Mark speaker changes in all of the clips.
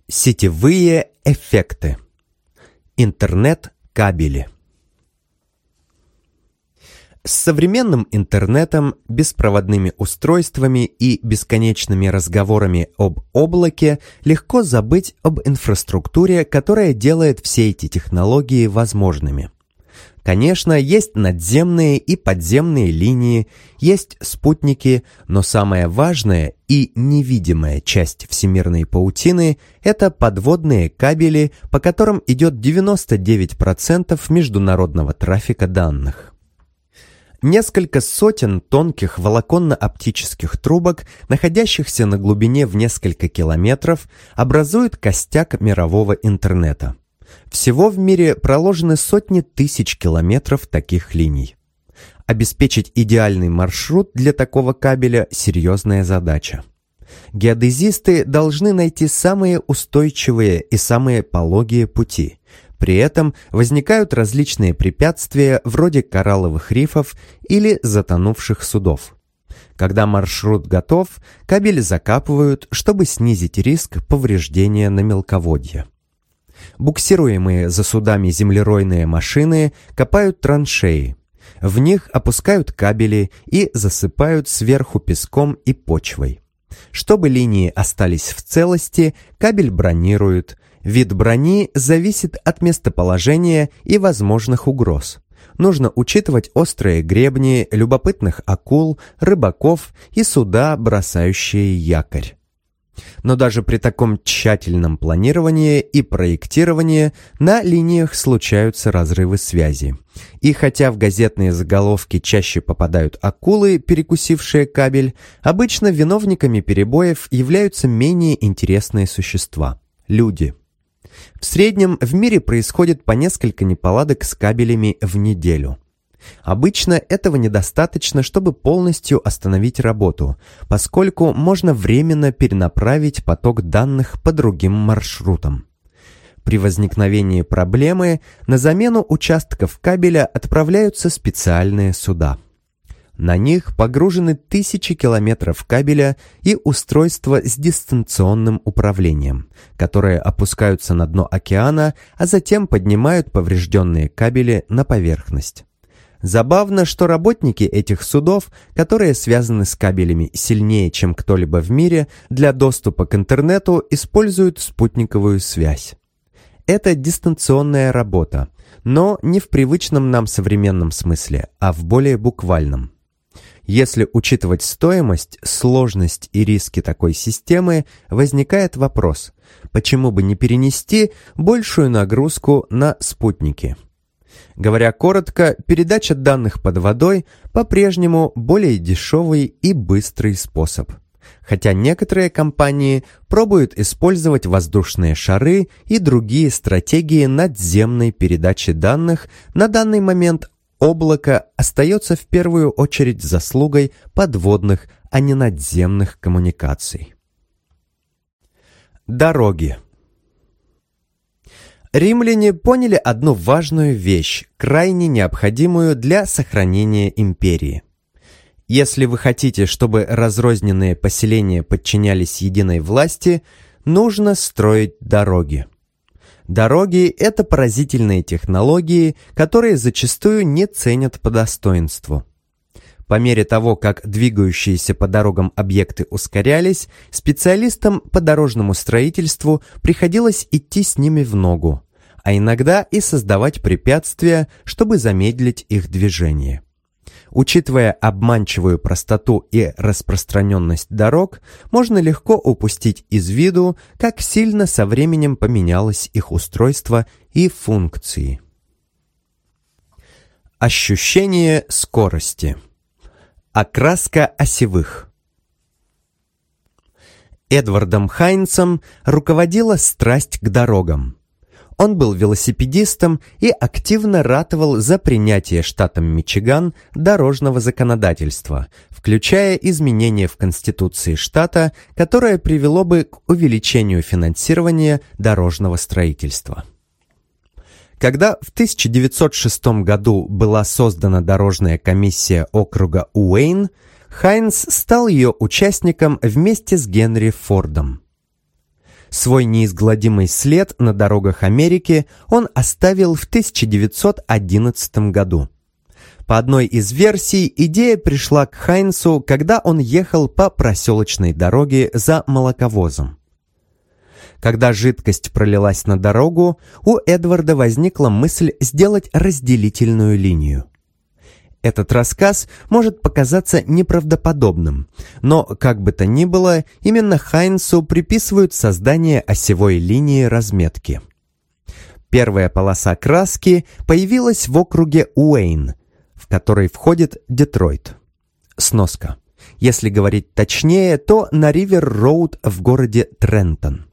Speaker 1: Сетевые эффекты. Интернет-кабели. С современным интернетом, беспроводными устройствами и бесконечными разговорами об облаке легко забыть об инфраструктуре, которая делает все эти технологии возможными. Конечно, есть надземные и подземные линии, есть спутники, но самая важная и невидимая часть всемирной паутины – это подводные кабели, по которым идет 99% международного трафика данных. Несколько сотен тонких волоконно-оптических трубок, находящихся на глубине в несколько километров, образуют костяк мирового интернета. Всего в мире проложены сотни тысяч километров таких линий. Обеспечить идеальный маршрут для такого кабеля – серьезная задача. Геодезисты должны найти самые устойчивые и самые пологие пути. При этом возникают различные препятствия вроде коралловых рифов или затонувших судов. Когда маршрут готов, кабель закапывают, чтобы снизить риск повреждения на мелководье. Буксируемые за судами землеройные машины копают траншеи. В них опускают кабели и засыпают сверху песком и почвой. Чтобы линии остались в целости, кабель бронируют. Вид брони зависит от местоположения и возможных угроз. Нужно учитывать острые гребни, любопытных акул, рыбаков и суда, бросающие якорь. Но даже при таком тщательном планировании и проектировании на линиях случаются разрывы связи. И хотя в газетные заголовки чаще попадают акулы, перекусившие кабель, обычно виновниками перебоев являются менее интересные существа – люди. В среднем в мире происходит по несколько неполадок с кабелями в неделю. Обычно этого недостаточно, чтобы полностью остановить работу, поскольку можно временно перенаправить поток данных по другим маршрутам. При возникновении проблемы на замену участков кабеля отправляются специальные суда. На них погружены тысячи километров кабеля и устройства с дистанционным управлением, которые опускаются на дно океана, а затем поднимают поврежденные кабели на поверхность. Забавно, что работники этих судов, которые связаны с кабелями сильнее, чем кто-либо в мире, для доступа к интернету используют спутниковую связь. Это дистанционная работа, но не в привычном нам современном смысле, а в более буквальном. Если учитывать стоимость, сложность и риски такой системы, возникает вопрос, почему бы не перенести большую нагрузку на спутники? Говоря коротко, передача данных под водой по-прежнему более дешевый и быстрый способ. Хотя некоторые компании пробуют использовать воздушные шары и другие стратегии надземной передачи данных, на данный момент облако остается в первую очередь заслугой подводных, а не надземных коммуникаций. Дороги. Римляне поняли одну важную вещь, крайне необходимую для сохранения империи. Если вы хотите, чтобы разрозненные поселения подчинялись единой власти, нужно строить дороги. Дороги – это поразительные технологии, которые зачастую не ценят по достоинству. По мере того, как двигающиеся по дорогам объекты ускорялись, специалистам по дорожному строительству приходилось идти с ними в ногу, а иногда и создавать препятствия, чтобы замедлить их движение. Учитывая обманчивую простоту и распространенность дорог, можно легко упустить из виду, как сильно со временем поменялось их устройство и функции. Ощущение скорости. Окраска осевых. Эдвардом Хайнцем руководила страсть к дорогам. Он был велосипедистом и активно ратовал за принятие штатом Мичиган дорожного законодательства, включая изменения в Конституции штата, которое привело бы к увеличению финансирования дорожного строительства. Когда в 1906 году была создана дорожная комиссия округа Уэйн, Хайнц стал ее участником вместе с Генри Фордом. Свой неизгладимый след на дорогах Америки он оставил в 1911 году. По одной из версий, идея пришла к Хайнсу, когда он ехал по проселочной дороге за молоковозом. Когда жидкость пролилась на дорогу, у Эдварда возникла мысль сделать разделительную линию. Этот рассказ может показаться неправдоподобным, но, как бы то ни было, именно Хайнсу приписывают создание осевой линии разметки. Первая полоса краски появилась в округе Уэйн, в который входит Детройт. Сноска. Если говорить точнее, то на Ривер-Роуд в городе Трентон.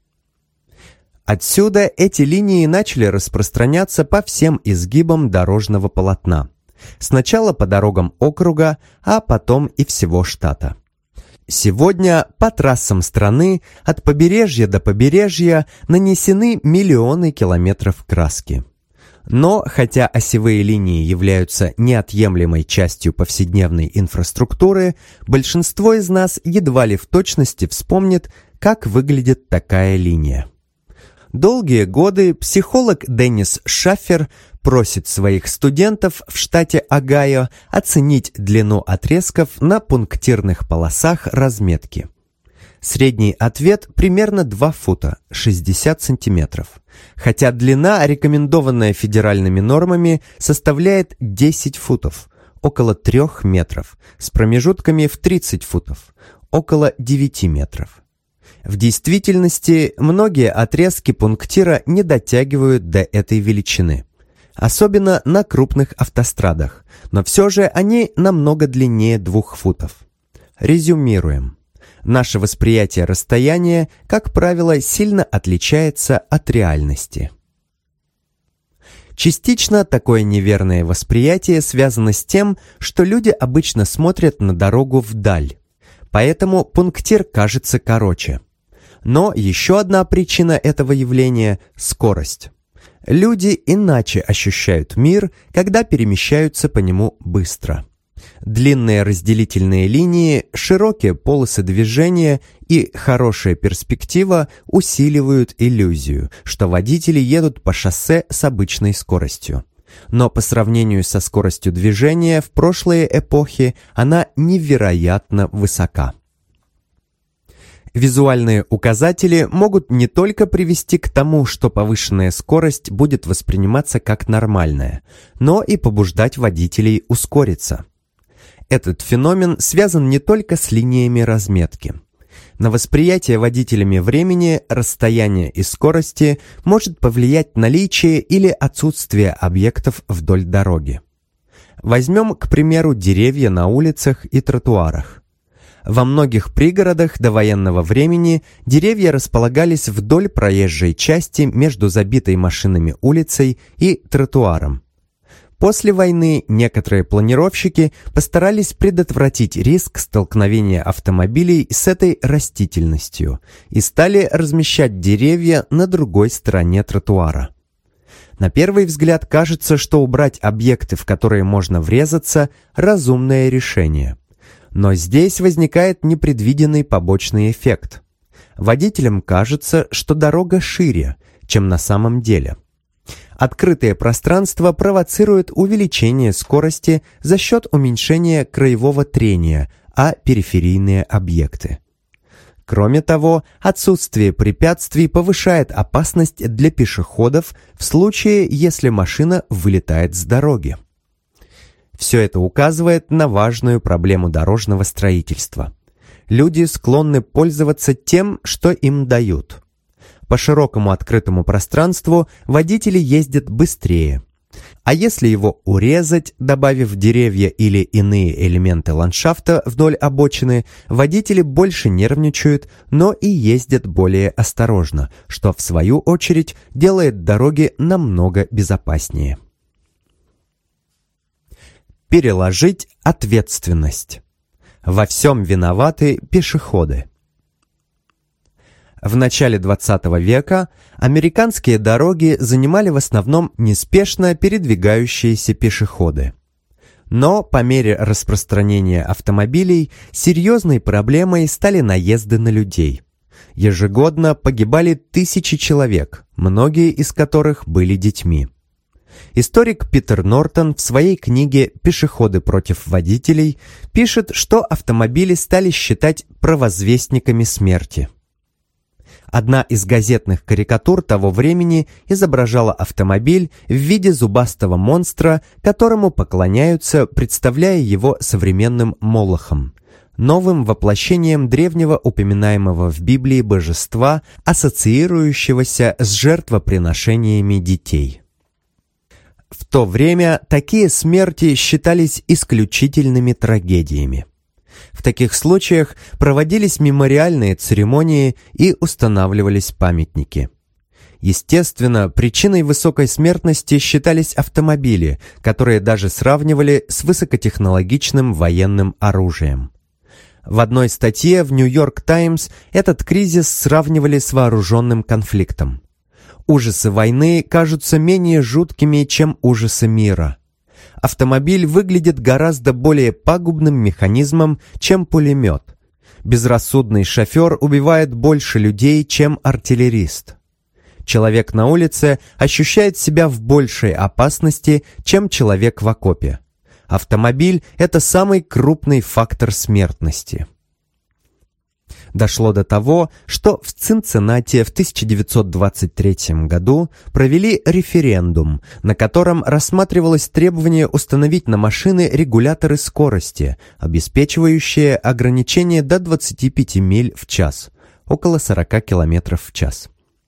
Speaker 1: Отсюда эти линии начали распространяться по всем изгибам дорожного полотна. Сначала по дорогам округа, а потом и всего штата. Сегодня по трассам страны от побережья до побережья нанесены миллионы километров краски. Но хотя осевые линии являются неотъемлемой частью повседневной инфраструктуры, большинство из нас едва ли в точности вспомнит, как выглядит такая линия. Долгие годы психолог Деннис Шаффер просит своих студентов в штате Огайо оценить длину отрезков на пунктирных полосах разметки. Средний ответ примерно 2 фута, 60 сантиметров, хотя длина, рекомендованная федеральными нормами, составляет 10 футов, около 3 метров, с промежутками в 30 футов, около 9 метров. В действительности, многие отрезки пунктира не дотягивают до этой величины, особенно на крупных автострадах, но все же они намного длиннее 2 футов. Резюмируем. Наше восприятие расстояния, как правило, сильно отличается от реальности. Частично такое неверное восприятие связано с тем, что люди обычно смотрят на дорогу вдаль, поэтому пунктир кажется короче. Но еще одна причина этого явления – скорость. Люди иначе ощущают мир, когда перемещаются по нему быстро. Длинные разделительные линии, широкие полосы движения и хорошая перспектива усиливают иллюзию, что водители едут по шоссе с обычной скоростью. Но по сравнению со скоростью движения в прошлые эпохи она невероятно высока. Визуальные указатели могут не только привести к тому, что повышенная скорость будет восприниматься как нормальная, но и побуждать водителей ускориться. Этот феномен связан не только с линиями разметки. На восприятие водителями времени, расстояния и скорости может повлиять наличие или отсутствие объектов вдоль дороги. Возьмем, к примеру, деревья на улицах и тротуарах. Во многих пригородах до военного времени деревья располагались вдоль проезжей части между забитой машинами улицей и тротуаром. После войны некоторые планировщики постарались предотвратить риск столкновения автомобилей с этой растительностью и стали размещать деревья на другой стороне тротуара. На первый взгляд кажется, что убрать объекты, в которые можно врезаться, разумное решение. Но здесь возникает непредвиденный побочный эффект. Водителям кажется, что дорога шире, чем на самом деле. Открытое пространство провоцирует увеличение скорости за счет уменьшения краевого трения, а периферийные объекты. Кроме того, отсутствие препятствий повышает опасность для пешеходов в случае, если машина вылетает с дороги. Все это указывает на важную проблему дорожного строительства. Люди склонны пользоваться тем, что им дают. По широкому открытому пространству водители ездят быстрее. А если его урезать, добавив деревья или иные элементы ландшафта вдоль обочины, водители больше нервничают, но и ездят более осторожно, что в свою очередь делает дороги намного безопаснее. Переложить ответственность. Во всем виноваты пешеходы. В начале 20 века американские дороги занимали в основном неспешно передвигающиеся пешеходы. Но по мере распространения автомобилей серьезной проблемой стали наезды на людей. Ежегодно погибали тысячи человек, многие из которых были детьми. Историк Питер Нортон в своей книге «Пешеходы против водителей» пишет, что автомобили стали считать провозвестниками смерти. Одна из газетных карикатур того времени изображала автомобиль в виде зубастого монстра, которому поклоняются, представляя его современным молохом, новым воплощением древнего упоминаемого в Библии божества, ассоциирующегося с жертвоприношениями детей. В то время такие смерти считались исключительными трагедиями. В таких случаях проводились мемориальные церемонии и устанавливались памятники. Естественно, причиной высокой смертности считались автомобили, которые даже сравнивали с высокотехнологичным военным оружием. В одной статье в «Нью-Йорк Таймс» этот кризис сравнивали с вооруженным конфликтом. Ужасы войны кажутся менее жуткими, чем ужасы мира. Автомобиль выглядит гораздо более пагубным механизмом, чем пулемет. Безрассудный шофер убивает больше людей, чем артиллерист. Человек на улице ощущает себя в большей опасности, чем человек в окопе. Автомобиль – это самый крупный фактор смертности. Дошло до того, что в Цинциннати в 1923 году провели референдум, на котором рассматривалось требование установить на машины регуляторы скорости, обеспечивающие ограничение до 25 миль в час, около 40 км в час.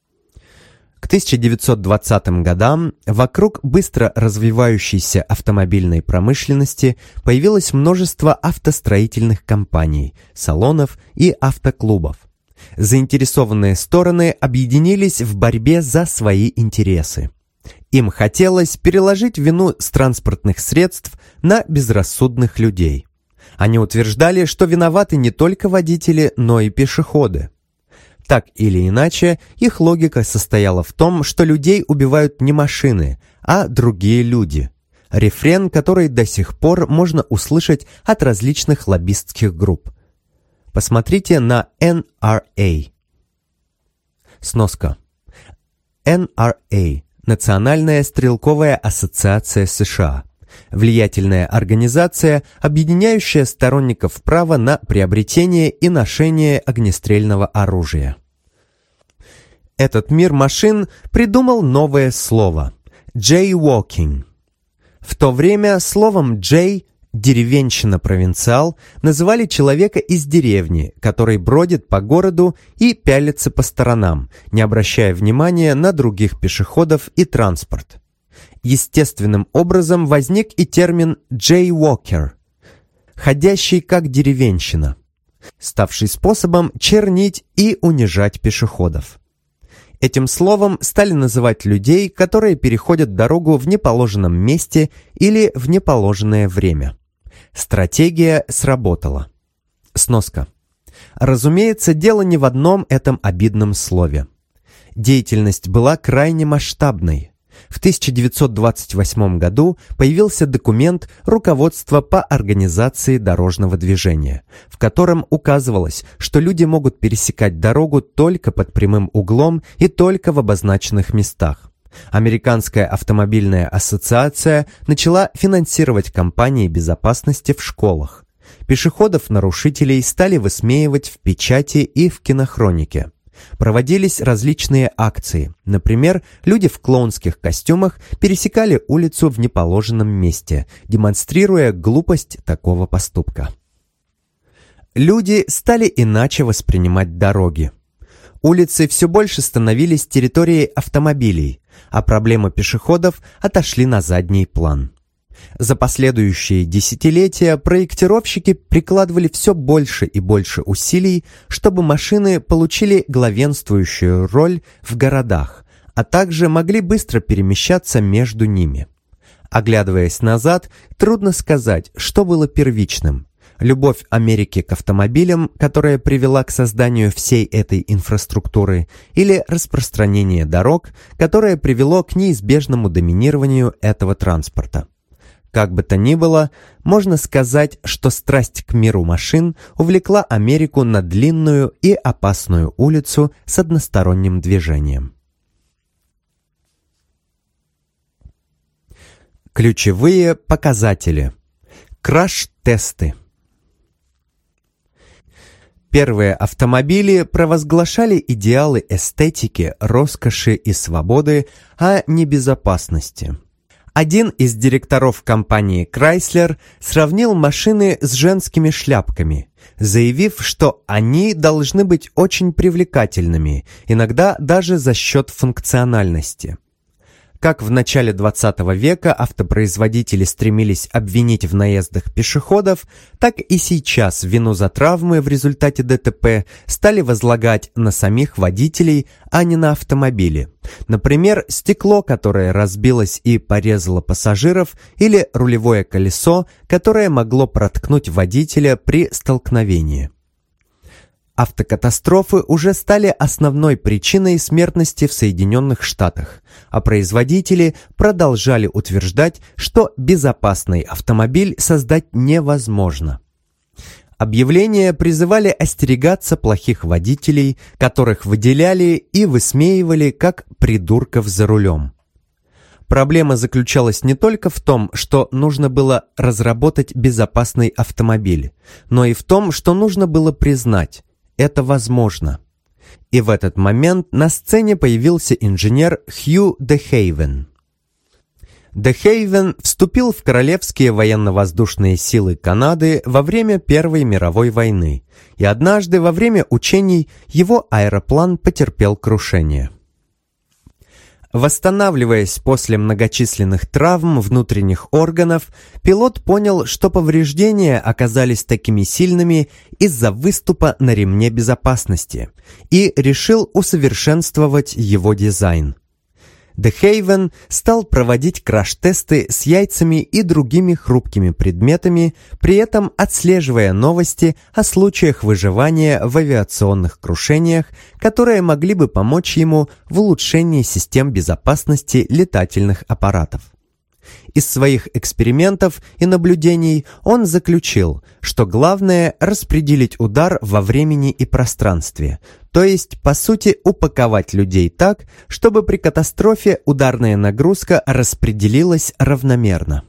Speaker 1: К 1920 годам вокруг быстро развивающейся автомобильной промышленности появилось множество автостроительных компаний, салонов и автоклубов. Заинтересованные стороны объединились в борьбе за свои интересы. Им хотелось переложить вину с транспортных средств на безрассудных людей. Они утверждали, что виноваты не только водители, но и пешеходы. Так или иначе, их логика состояла в том, что людей убивают не машины, а другие люди. Рефрен, который до сих пор можно услышать от различных лоббистских групп. Посмотрите на NRA. Сноска. NRA – Национальная стрелковая ассоциация США. Влиятельная организация, объединяющая сторонников права на приобретение и ношение огнестрельного оружия. Этот мир машин придумал новое слово – «jaywalking». В то время словом «jay» – деревенщина-провинциал называли человека из деревни, который бродит по городу и пялится по сторонам, не обращая внимания на других пешеходов и транспорт. Естественным образом возник и термин «jaywalker» – «ходящий как деревенщина», ставший способом чернить и унижать пешеходов. Этим словом стали называть людей, которые переходят дорогу в неположенном месте или в неположенное время. Стратегия сработала. Сноска. Разумеется, дело не в одном этом обидном слове. Деятельность была крайне масштабной. В 1928 году появился документ «Руководство по организации дорожного движения», в котором указывалось, что люди могут пересекать дорогу только под прямым углом и только в обозначенных местах. Американская автомобильная ассоциация начала финансировать кампании безопасности в школах. Пешеходов-нарушителей стали высмеивать в печати и в кинохронике. Проводились различные акции. Например, люди в клоунских костюмах пересекали улицу в неположенном месте, демонстрируя глупость такого поступка. Люди стали иначе воспринимать дороги. Улицы все больше становились территорией автомобилей, а проблемы пешеходов отошли на задний план. За последующие десятилетия проектировщики прикладывали все больше и больше усилий, чтобы машины получили главенствующую роль в городах, а также могли быстро перемещаться между ними. Оглядываясь назад, трудно сказать, что было первичным. Любовь Америки к автомобилям, которая привела к созданию всей этой инфраструктуры, или распространение дорог, которое привело к неизбежному доминированию этого транспорта. Как бы то ни было, можно сказать, что страсть к миру машин увлекла Америку на длинную и опасную улицу с односторонним движением. Ключевые показатели. Краш-тесты. Первые автомобили провозглашали идеалы эстетики, роскоши и свободы, а не безопасности. Один из директоров компании Chrysler сравнил машины с женскими шляпками, заявив, что они должны быть очень привлекательными, иногда даже за счет функциональности. Как в начале 20 века автопроизводители стремились обвинить в наездах пешеходов, так и сейчас вину за травмы в результате ДТП стали возлагать на самих водителей, а не на автомобили. Например, стекло, которое разбилось и порезало пассажиров, или рулевое колесо, которое могло проткнуть водителя при столкновении. Автокатастрофы уже стали основной причиной смертности в Соединенных Штатах, а производители продолжали утверждать, что безопасный автомобиль создать невозможно. Объявления призывали остерегаться плохих водителей, которых выделяли и высмеивали как придурков за рулем. Проблема заключалась не только в том, что нужно было разработать безопасный автомобиль, но и в том, что нужно было признать: это возможно. И в этот момент на сцене появился инженер Хью де Хейвен. Де Хейвен вступил в Королевские военно-воздушные силы Канады во время Первой мировой войны, и однажды во время учений его аэроплан потерпел крушение. Восстанавливаясь после многочисленных травм внутренних органов, пилот понял, что повреждения оказались такими сильными из-за выступа на ремне безопасности, и решил усовершенствовать его дизайн. Де Хейвен стал проводить краш-тесты с яйцами и другими хрупкими предметами, при этом отслеживая новости о случаях выживания в авиационных крушениях, которые могли бы помочь ему в улучшении систем безопасности летательных аппаратов. Из своих экспериментов и наблюдений он заключил, что главное – распределить удар во времени и пространстве, то есть, по сути, упаковать людей так, чтобы при катастрофе ударная нагрузка распределилась равномерно.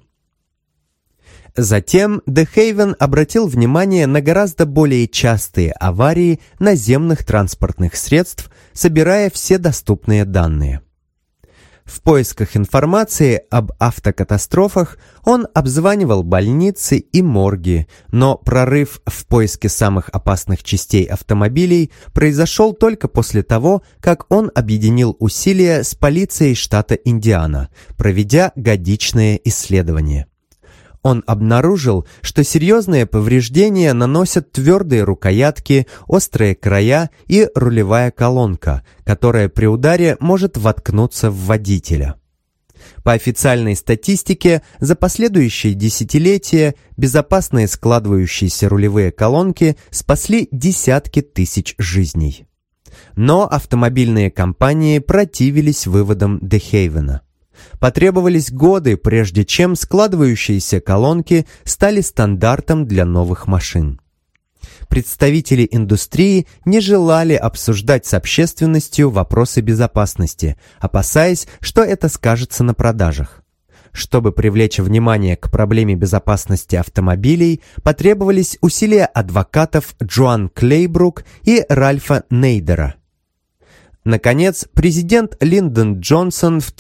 Speaker 1: Затем де Хейвен обратил внимание на гораздо более частые аварии наземных транспортных средств, собирая все доступные данные. В поисках информации об автокатастрофах он обзванивал больницы и морги, но прорыв в поиске самых опасных частей автомобилей произошел только после того, как он объединил усилия с полицией штата Индиана, проведя годичное исследование. Он обнаружил, что серьезные повреждения наносят твердые рукоятки, острые края и рулевая колонка, которая при ударе может воткнуться в водителя. По официальной статистике, за последующие десятилетия безопасные складывающиеся рулевые колонки спасли десятки тысяч жизней. Но автомобильные компании противились выводам де Хейвена. Потребовались годы, прежде чем складывающиеся колонки стали стандартом для новых машин. Представители индустрии не желали обсуждать с общественностью вопросы безопасности, опасаясь, что это скажется на продажах. Чтобы привлечь внимание к проблеме безопасности автомобилей, потребовались усилия адвокатов Джоан Клейбрук и Ральфа Нейдера. Наконец, президент Линдон Джонсон в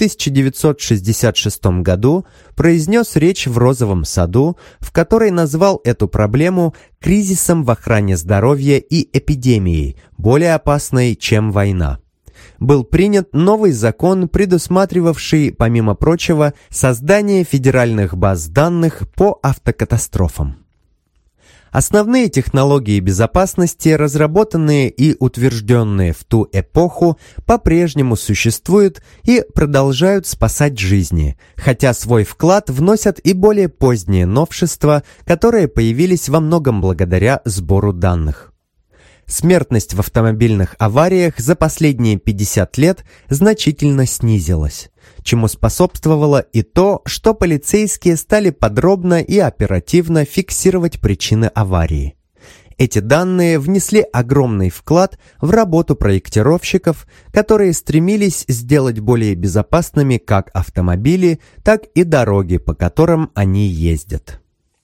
Speaker 1: 1966 году произнес речь в Розовом саду, в которой назвал эту проблему кризисом в охране здоровья и эпидемией, более опасной, чем война. Был принят новый закон, предусматривавший, помимо прочего, создание федеральных баз данных по автокатастрофам. Основные технологии безопасности, разработанные и утвержденные в ту эпоху, по-прежнему существуют и продолжают спасать жизни, хотя свой вклад вносят и более поздние новшества, которые появились во многом благодаря сбору данных. смертность в автомобильных авариях за последние 50 лет значительно снизилась, чему способствовало и то, что полицейские стали подробно и оперативно фиксировать причины аварии. Эти данные внесли огромный вклад в работу проектировщиков, которые стремились сделать более безопасными как автомобили, так и дороги, по которым они ездят.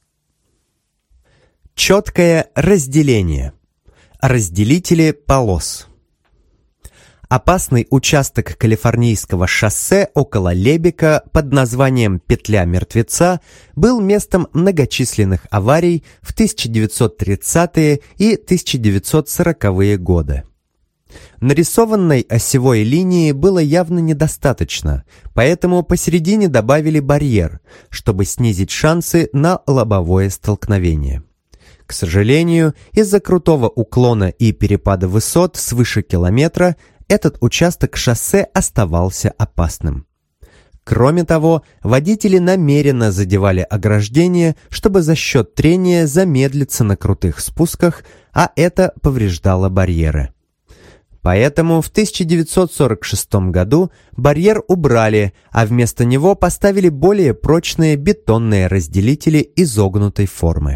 Speaker 1: Четкое разделение. Разделители полос. Опасный участок Калифорнийского шоссе около Лебека под названием «Петля мертвеца» был местом многочисленных аварий в 1930-е и 1940-е годы. Нарисованной осевой линии было явно недостаточно, поэтому посередине добавили барьер, чтобы снизить шансы на лобовое столкновение. К сожалению, из-за крутого уклона и перепада высот свыше километра этот участок шоссе оставался опасным. Кроме того, водители намеренно задевали ограждение, чтобы за счет трения замедлиться на крутых спусках, а это повреждало барьеры. Поэтому в 1946 году барьер убрали, а вместо него поставили более прочные бетонные разделители изогнутой формы.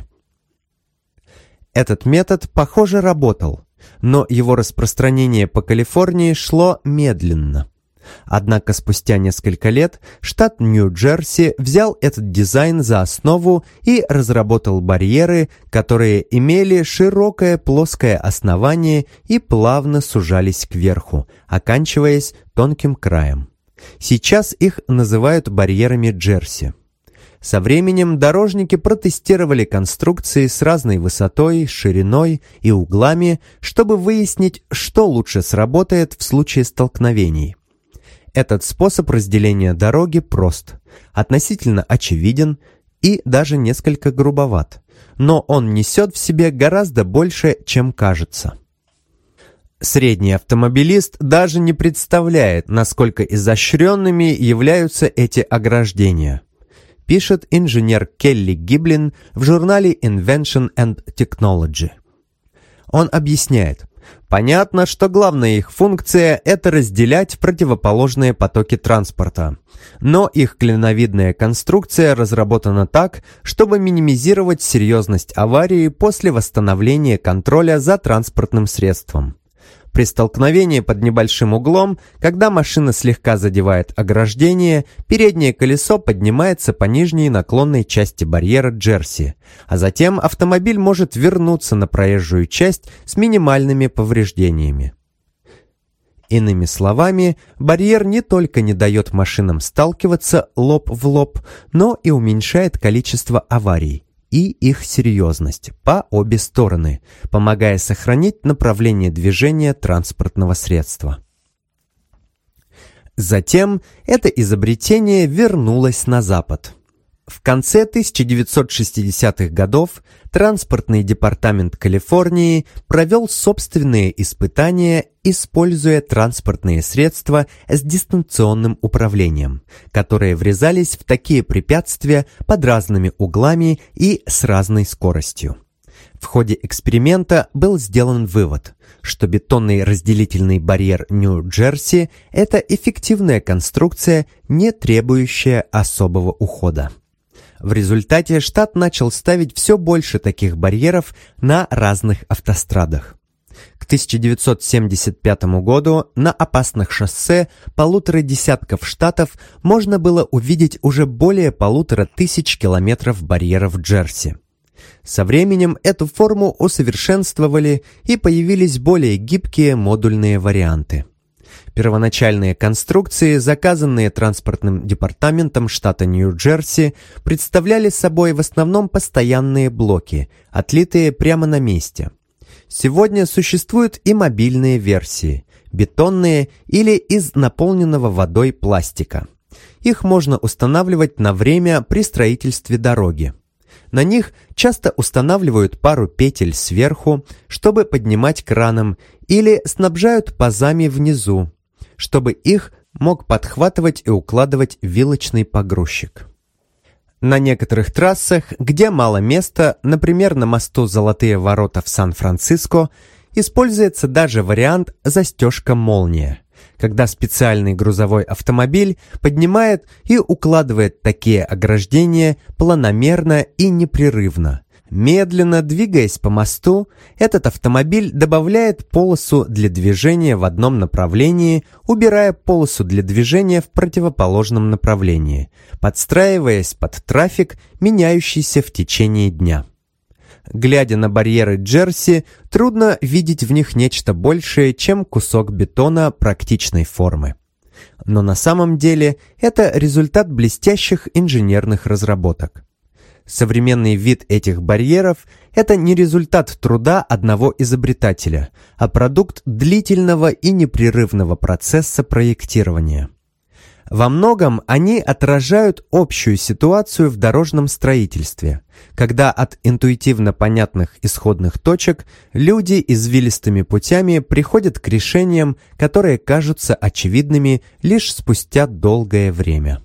Speaker 1: Этот метод, похоже, работал, но его распространение по Калифорнии шло медленно. Однако спустя несколько лет штат Нью-Джерси взял этот дизайн за основу и разработал барьеры, которые имели широкое плоское основание и плавно сужались кверху, оканчиваясь тонким краем. Сейчас их называют барьерами Джерси. Со временем дорожники протестировали конструкции с разной высотой, шириной и углами, чтобы выяснить, что лучше сработает в случае столкновений. Этот способ разделения дороги прост, относительно очевиден и даже несколько грубоват, но он несет в себе гораздо больше, чем кажется. Средний автомобилист даже не представляет, насколько изощренными являются эти ограждения, пишет инженер Келли Гиблин в журнале Invention and Technology. Он объясняет: понятно, что главная их функция – это разделять противоположные потоки транспорта. Но их клиновидная конструкция разработана так, чтобы минимизировать серьезность аварии после восстановления контроля за транспортным средством. При столкновении под небольшим углом, когда машина слегка задевает ограждение, переднее колесо поднимается по нижней наклонной части барьера Джерси, а затем автомобиль может вернуться на проезжую часть с минимальными повреждениями. Иными словами, барьер не только не дает машинам сталкиваться лоб в лоб, но и уменьшает количество аварий и их серьезность по обе стороны, помогая сохранить направление движения транспортного средства. Затем это изобретение вернулось на Запад. В конце 1960-х годов Транспортный департамент Калифорнии провел собственные испытания, используя транспортные средства с дистанционным управлением, которые врезались в такие препятствия под разными углами и с разной скоростью. В ходе эксперимента был сделан вывод, что бетонный разделительный барьер Нью-Джерси – это эффективная конструкция, не требующая особого ухода. В результате штат начал ставить все больше таких барьеров на разных автострадах. К 1975 году на опасных шоссе полутора десятков штатов можно было увидеть уже более 1500 километров барьеров Джерси. Со временем эту форму усовершенствовали и появились более гибкие модульные варианты. Первоначальные конструкции, заказанные транспортным департаментом штата Нью-Джерси, представляли собой в основном постоянные блоки, отлитые прямо на месте. Сегодня существуют и мобильные версии, бетонные или из наполненного водой пластика. Их можно устанавливать на время при строительстве дороги. На них часто устанавливают пару петель сверху, чтобы поднимать краном, или снабжают пазами внизу, чтобы их мог подхватывать и укладывать вилочный погрузчик. На некоторых трассах, где мало места, например, на мосту «Золотые ворота» в Сан-Франциско, используется даже вариант «застежка-молния», когда специальный грузовой автомобиль поднимает и укладывает такие ограждения планомерно и непрерывно. Медленно двигаясь по мосту, этот автомобиль добавляет полосу для движения в одном направлении, убирая полосу для движения в противоположном направлении, подстраиваясь под трафик, меняющийся в течение дня. Глядя на барьеры Джерси, трудно видеть в них нечто большее, чем кусок бетона практичной формы. Но на самом деле это результат блестящих инженерных разработок. Современный вид этих барьеров – это не результат труда одного изобретателя, а продукт длительного и непрерывного процесса проектирования. Во многом они отражают общую ситуацию в дорожном строительстве, когда от интуитивно понятных исходных точек люди извилистыми путями приходят к решениям, которые кажутся очевидными лишь спустя долгое время.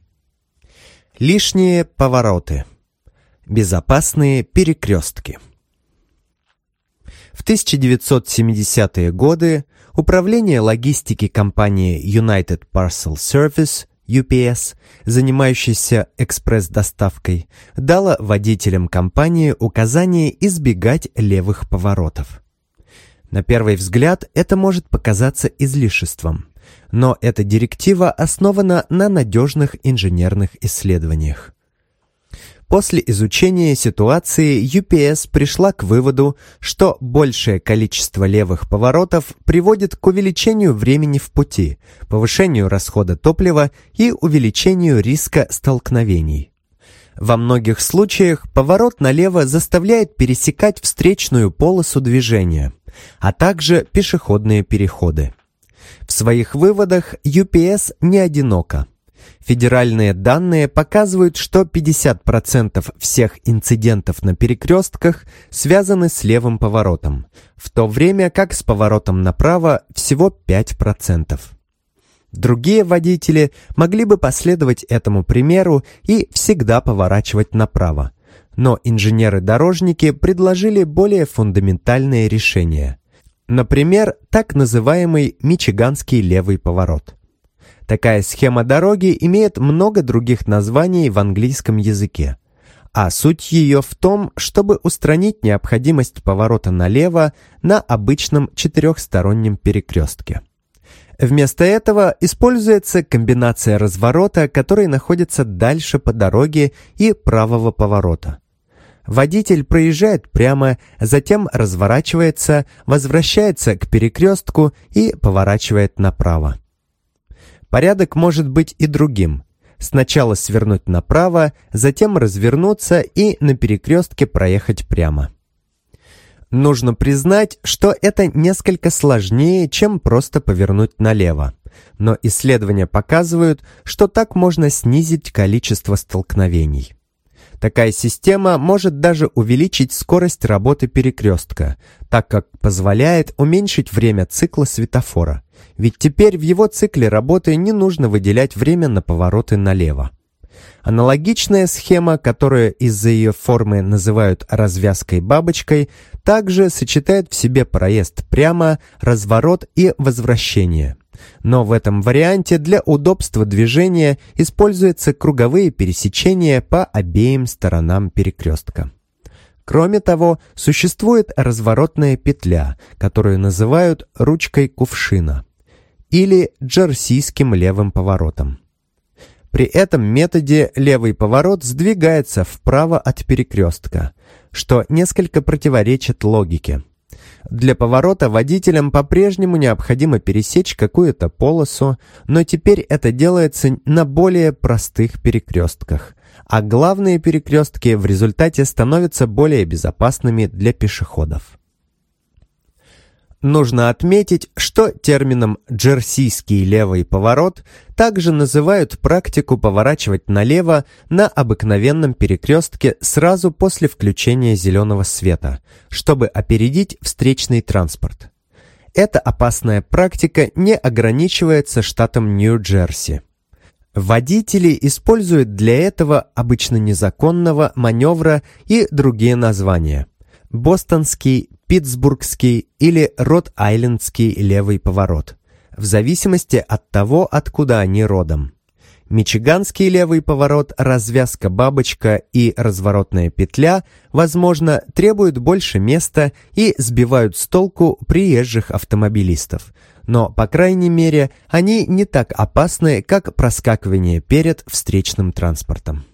Speaker 1: Лишние повороты. Безопасные перекрестки. В 1970-е годы Управление логистики компании United Parcel Service, UPS, занимающейся экспресс-доставкой, дало водителям компании указание избегать левых поворотов. На первый взгляд это может показаться излишеством, но эта директива основана на надежных инженерных исследованиях. После изучения ситуации UPS пришла к выводу, что большее количество левых поворотов приводит к увеличению времени в пути, повышению расхода топлива и увеличению риска столкновений. Во многих случаях поворот налево заставляет пересекать встречную полосу движения, а также пешеходные переходы. В своих выводах UPS не одинока. Федеральные данные показывают, что 50% всех инцидентов на перекрестках связаны с левым поворотом, в то время как с поворотом направо всего 5%. Другие водители могли бы последовать этому примеру и всегда поворачивать направо, но инженеры-дорожники предложили более фундаментальные решения. Например, так называемый мичиганский левый поворот. Такая схема дороги имеет много других названий в английском языке, а суть ее в том, чтобы устранить необходимость поворота налево на обычном четырехстороннем перекрестке. Вместо этого используется комбинация разворота, который находится дальше по дороге, и правого поворота. Водитель проезжает прямо, затем разворачивается, возвращается к перекрестку и поворачивает направо. Порядок может быть и другим. Сначала свернуть направо, затем развернуться и на перекрестке проехать прямо. Нужно признать, что это несколько сложнее, чем просто повернуть налево. Но исследования показывают, что так можно снизить количество столкновений. Такая система может даже увеличить скорость работы перекрестка, так как позволяет уменьшить время цикла светофора. Ведь теперь в его цикле работы не нужно выделять время на повороты налево. Аналогичная схема, которую из-за ее формы называют развязкой-бабочкой, также сочетает в себе проезд прямо, разворот и возвращение. Но в этом варианте для удобства движения используются круговые пересечения по обеим сторонам перекрестка. Кроме того, существует разворотная петля, которую называют ручкой кувшина или джерсийским левым поворотом. При этом методе левый поворот сдвигается вправо от перекрестка, что несколько противоречит логике. Для поворота водителям по-прежнему необходимо пересечь какую-то полосу, но теперь это делается на более простых перекрестках, а главные перекрестки в результате становятся более безопасными для пешеходов. Нужно отметить, что термином «джерсийский левый поворот» также называют практику поворачивать налево на обыкновенном перекрестке сразу после включения зеленого света, чтобы опередить встречный транспорт. Эта опасная практика не ограничивается штатом Нью-Джерси. Водители используют для этого обычно незаконного маневра и другие названия. Бостонский Питтсбургский или Род-Айлендский левый поворот, в зависимости от того, откуда они родом. Мичиганский левый поворот, развязка бабочка и разворотная петля, возможно, требуют больше места и сбивают с толку приезжих автомобилистов. Но, по крайней мере, они не так опасны, как проскакивание перед встречным транспортом.